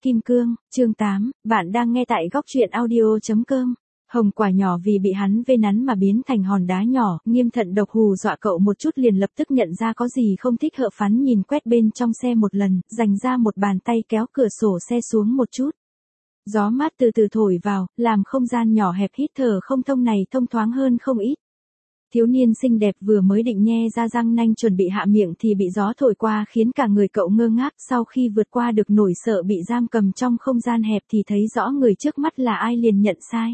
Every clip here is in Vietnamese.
kim cương, chương 8, bạn đang nghe tại góc truyện audio.com. Hồng quả nhỏ vì bị hắn vê nắn mà biến thành hòn đá nhỏ, Nghiêm Thận Độc hù dọa cậu một chút liền lập tức nhận ra có gì không thích, hợ phắn nhìn quét bên trong xe một lần, dành ra một bàn tay kéo cửa sổ xe xuống một chút. Gió mát từ từ thổi vào, làm không gian nhỏ hẹp hít thở không thông này thông thoáng hơn không ít. Thiếu niên xinh đẹp vừa mới định nhe ra răng nanh chuẩn bị hạ miệng thì bị gió thổi qua khiến cả người cậu ngơ ngác, sau khi vượt qua được nỗi sợ bị giam cầm trong không gian hẹp thì thấy rõ người trước mắt là ai liền nhận sai.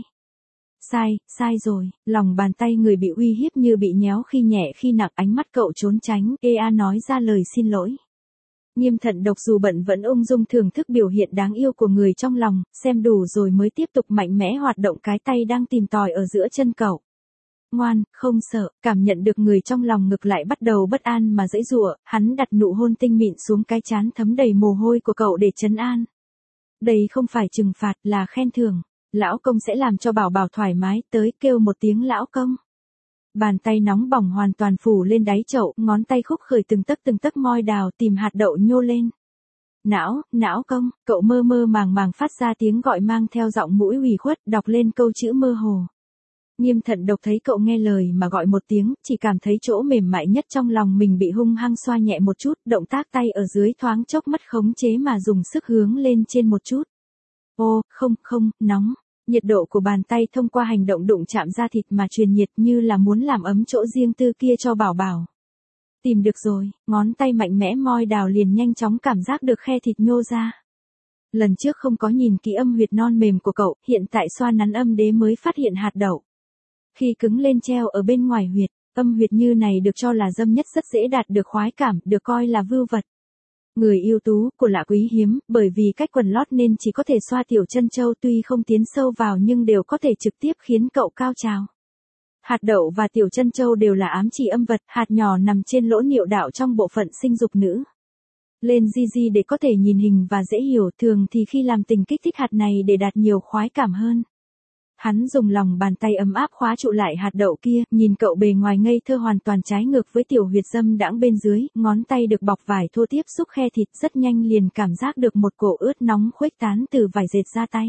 Sai rồi, lòng bàn tay người bị uy hiếp như bị nhéo khi nhẹ khi nặng, ánh mắt cậu trốn tránh, nói ra lời xin lỗi. Nghiêm Thận Độc dù bận vẫn ung dung thưởng thức biểu hiện đáng yêu của người trong lòng, xem đủ rồi mới tiếp tục mạnh mẽ hoạt động cái tay đang tìm tòi ở giữa chân cậu. Ngoan, không sợ, cảm nhận được người trong lòng ngực lại bắt đầu bất an mà giãy giụa, hắn đặt nụ hôn tinh mịn xuống cái trán thấm đầy mồ hôi của cậu để trấn an. Đây không phải trừng phạt, là khen thưởng. Lão công sẽ làm cho bảo bảo thoải mái, tới kêu một tiếng lão công. Bàn tay nóng bỏng hoàn toàn phủ lên đáy chậu, ngón tay khúc khởi từng tấc moi đào tìm hạt đậu nhô lên. Não công, cậu mơ màng phát ra tiếng gọi mang theo giọng mũi ủy khuất, đọc lên câu chữ mơ hồ. Nghiêm Thận Độc thấy cậu nghe lời mà gọi một tiếng, chỉ cảm thấy chỗ mềm mại nhất trong lòng mình bị hung hăng xoa nhẹ một chút, động tác tay ở dưới thoáng chốc mất khống chế mà dùng sức hướng lên trên một chút. Ô, không, nóng. Nhiệt độ của bàn tay thông qua hành động đụng chạm da thịt mà truyền nhiệt như là muốn làm ấm chỗ riêng tư kia cho bảo bảo. Tìm được rồi, ngón tay mạnh mẽ moi đào liền nhanh chóng cảm giác được khe thịt nhô ra. Lần trước không có nhìn kỹ âm huyệt non mềm của cậu, hiện tại xoa nắn âm đế mới phát hiện hạt đậu. Khi cứng lên treo ở bên ngoài huyệt, âm huyệt như này được cho là dâm nhất, rất dễ đạt được khoái cảm, được coi là vưu vật. Người yêu tú, của lạ quý hiếm, bởi vì cách quần lót nên chỉ có thể xoa tiểu chân châu, tuy không tiến sâu vào nhưng đều có thể trực tiếp khiến cậu cao trào. Hạt đậu và tiểu chân châu đều là ám chỉ âm vật, hạt nhỏ nằm trên lỗ niệu đạo trong bộ phận sinh dục nữ. Lên GG để có thể nhìn hình và dễ hiểu, thường thì khi làm tình kích thích hạt này để đạt nhiều khoái cảm hơn. Hắn dùng lòng bàn tay ấm áp khóa trụ lại hạt đậu kia, nhìn cậu bề ngoài ngây thơ hoàn toàn trái ngược với tiểu huyệt dâm đãng bên dưới, ngón tay được bọc vải thô tiếp xúc khe thịt, rất nhanh liền cảm giác được một cổ ướt nóng khuếch tán từ vải dệt ra tay.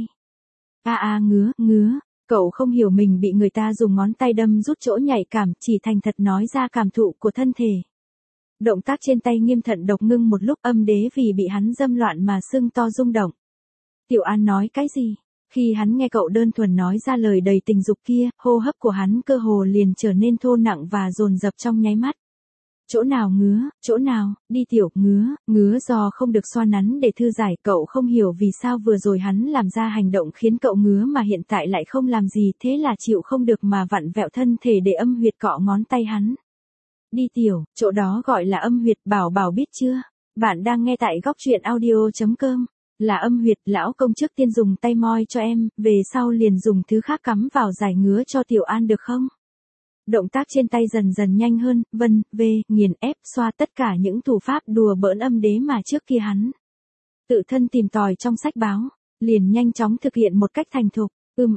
Ngứa, cậu không hiểu mình bị người ta dùng ngón tay đâm rút chỗ nhạy cảm, chỉ thành thật nói ra cảm thụ của thân thể. Động tác trên tay Nghiêm Thận Độc ngưng một lúc, âm đế vì bị hắn dâm loạn mà sưng to rung động. Tiểu An nói cái gì? Khi hắn nghe cậu đơn thuần nói ra lời đầy tình dục kia, hô hấp của hắn cơ hồ liền trở nên thô nặng và dồn dập trong nháy mắt. Chỗ nào, đi tiểu, ngứa do không được xoa nắn để thư giải, cậu không hiểu vì sao vừa rồi hắn làm ra hành động khiến cậu ngứa mà hiện tại lại không làm gì, thế là chịu không được mà vặn vẹo thân thể để âm huyệt cọ ngón tay hắn. Đi tiểu, chỗ đó gọi là âm huyệt, bảo bảo biết chưa? Bạn đang nghe tại góc truyện audio.com. Là âm huyệt, lão công trước tiên dùng tay moi cho em, về sau liền dùng thứ khác cắm vào giải ngứa cho Tiểu An được không? Động tác trên tay dần dần nhanh hơn, nghiền ép, xoa tất cả những thủ pháp đùa bỡn âm đế mà trước kia hắn tự thân tìm tòi trong sách báo, liền nhanh chóng thực hiện một cách thành thục.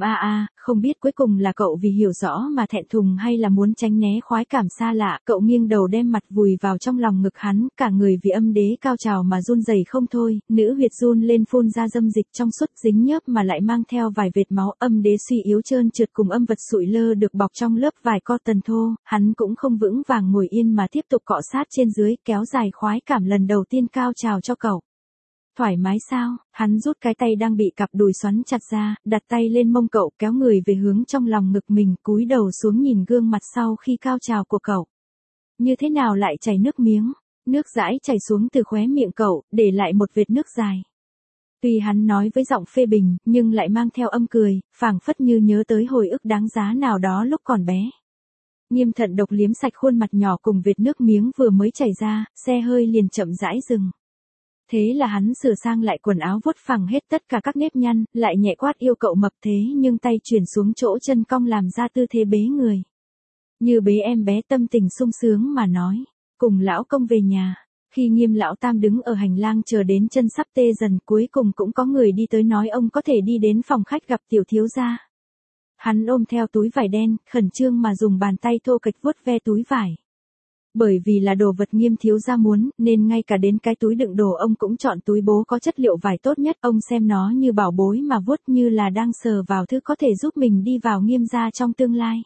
Không biết cuối cùng là cậu vì hiểu rõ mà thẹn thùng hay là muốn tránh né khoái cảm xa lạ, cậu nghiêng đầu đem mặt vùi vào trong lòng ngực hắn, cả người vì âm đế cao trào mà run rẩy không thôi, nữ huyệt run lên phun ra dâm dịch trong suốt dính nhớp mà lại mang theo vài vệt máu, âm đế suy yếu trơn trượt cùng âm vật sụi lơ được bọc trong lớp vải cotton thô, hắn cũng không vững vàng ngồi yên mà tiếp tục cọ sát trên dưới, kéo dài khoái cảm lần đầu tiên cao trào cho cậu. Thoải mái sao? Hắn rút cái tay đang bị cặp đùi xoắn chặt ra, đặt tay lên mông cậu, kéo người về hướng trong lòng ngực mình, cúi đầu xuống nhìn gương mặt sau khi cao trào của cậu. Như thế nào lại chảy nước miếng? Nước dãi chảy xuống từ khóe miệng cậu, để lại một vệt nước dài. Tuy hắn nói với giọng phê bình, nhưng lại mang theo âm cười, phảng phất như nhớ tới hồi ức đáng giá nào đó lúc còn bé. Nghiêm Thận Độc liếm sạch khuôn mặt nhỏ cùng vệt nước miếng vừa mới chảy ra, xe hơi liền chậm rãi dừng. Thế là hắn sửa sang lại quần áo, vuốt phẳng hết tất cả các nếp nhăn, lại nhẹ quát yêu cậu mập thế nhưng tay chuyển xuống chỗ chân cong làm ra tư thế bế người. Như bế em bé, tâm tình sung sướng mà nói, cùng lão công về nhà. Khi Nghiêm lão tam đứng ở hành lang chờ đến chân sắp tê dần, cuối cùng cũng có người đi tới nói ông có thể đi đến phòng khách gặp tiểu thiếu gia. Hắn ôm theo túi vải đen, khẩn trương mà dùng bàn tay thô kệch vuốt ve túi vải. Bởi vì là đồ vật Nghiêm thiếu gia muốn, nên ngay cả đến cái túi đựng đồ ông cũng chọn túi bố có chất liệu vải tốt nhất, ông xem nó như bảo bối mà vuốt như là đang sờ vào thứ có thể giúp mình đi vào Nghiêm gia trong tương lai.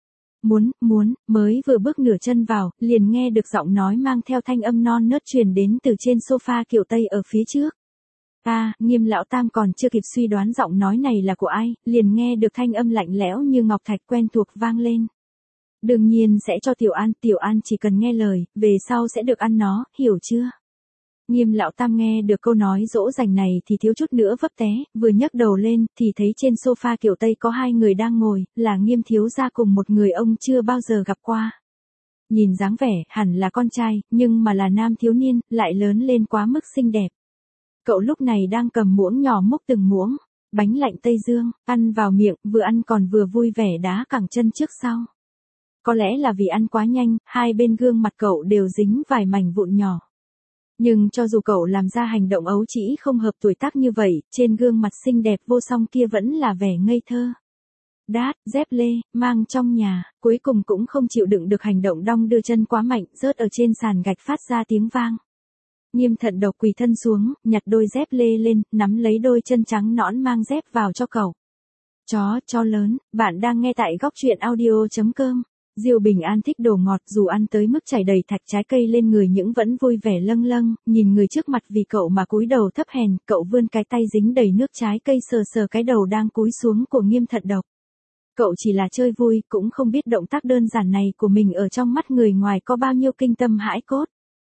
Mới vừa bước nửa chân vào, liền nghe được giọng nói mang theo thanh âm non nớt truyền đến từ trên sofa kiểu Tây ở phía trước. Nghiêm lão tam còn chưa kịp suy đoán giọng nói này là của ai, liền nghe được thanh âm lạnh lẽo như ngọc thạch quen thuộc vang lên. Đương nhiên sẽ cho Tiểu An chỉ cần nghe lời, về sau sẽ được ăn nó, hiểu chưa? Nghiêm lão tam nghe được câu nói dỗ dành này thì thiếu chút nữa vấp té, vừa nhấc đầu lên thì thấy trên sofa kiểu Tây có hai người đang ngồi, là Nghiêm thiếu gia cùng một người ông chưa bao giờ gặp qua. Nhìn dáng vẻ, hẳn là con trai, nhưng mà là nam thiếu niên, lại lớn lên quá mức xinh đẹp. Cậu lúc này đang cầm muỗng nhỏ múc từng muỗng, bánh lạnh Tây Dương, ăn vào miệng, vừa ăn còn vừa vui vẻ đá cẳng chân trước sau. Có lẽ là vì ăn quá nhanh, hai bên gương mặt cậu đều dính vài mảnh vụn nhỏ. Nhưng cho dù cậu làm ra hành động ấu trĩ không hợp tuổi tác như vậy, trên gương mặt xinh đẹp vô song kia vẫn là vẻ ngây thơ. Dép lê, mang trong nhà, cuối cùng cũng không chịu đựng được hành động đong đưa chân quá mạnh, rớt ở trên sàn gạch phát ra tiếng vang. Nghiêm Thận Độc quỳ thân xuống, nhặt đôi dép lê lên, nắm lấy đôi chân trắng nõn mang dép vào cho cậu. Chó lớn, bạn đang nghe tại góc truyện audio.com. Diêu Bình An thích đồ ngọt, dù ăn tới mức chảy đầy thạch trái cây lên người nhưng vẫn vui vẻ lâng lâng, nhìn người trước mặt vì cậu mà cúi đầu thấp hèn, cậu vươn cái tay dính đầy nước trái cây sờ sờ cái đầu đang cúi xuống của Nghiêm Thận Độc. Cậu chỉ là chơi vui, cũng không biết động tác đơn giản này của mình ở trong mắt người ngoài có bao nhiêu kinh tâm hãi cốt.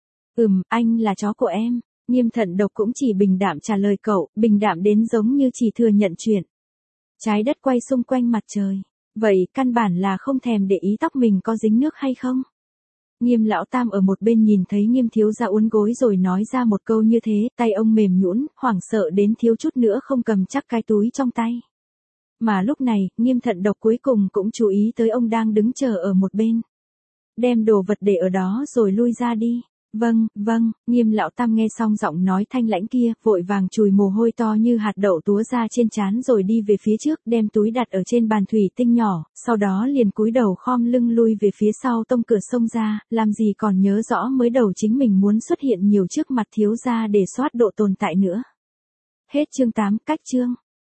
Anh là chó của em. Nghiêm Thận Độc cũng chỉ bình đạm trả lời cậu, bình đạm đến giống như chỉ thừa nhận chuyện. Trái đất quay xung quanh mặt trời. Vậy căn bản là không thèm để ý tóc mình có dính nước hay không. Nghiêm lão tam ở một bên nhìn thấy Nghiêm thiếu gia uốn gối rồi nói ra một câu như thế, tay ông mềm nhũn, hoảng sợ đến thiếu chút nữa không cầm chắc cái túi trong tay. Mà lúc này, Nghiêm Thận Độc cuối cùng cũng chú ý tới ông đang đứng chờ ở một bên. Đem đồ vật để ở đó rồi lui ra đi. Vâng, Nghiêm lão tam nghe xong giọng nói thanh lãnh kia, vội vàng chùi mồ hôi to như hạt đậu túa ra trên trán rồi đi về phía trước, đem túi đặt ở trên bàn thủy tinh nhỏ, sau đó liền cúi đầu khom lưng lui về phía sau tông cửa xông ra, làm gì còn nhớ rõ mới đầu chính mình muốn xuất hiện nhiều trước mặt thiếu gia để soát độ tồn tại nữa. Hết chương 8, cách chương.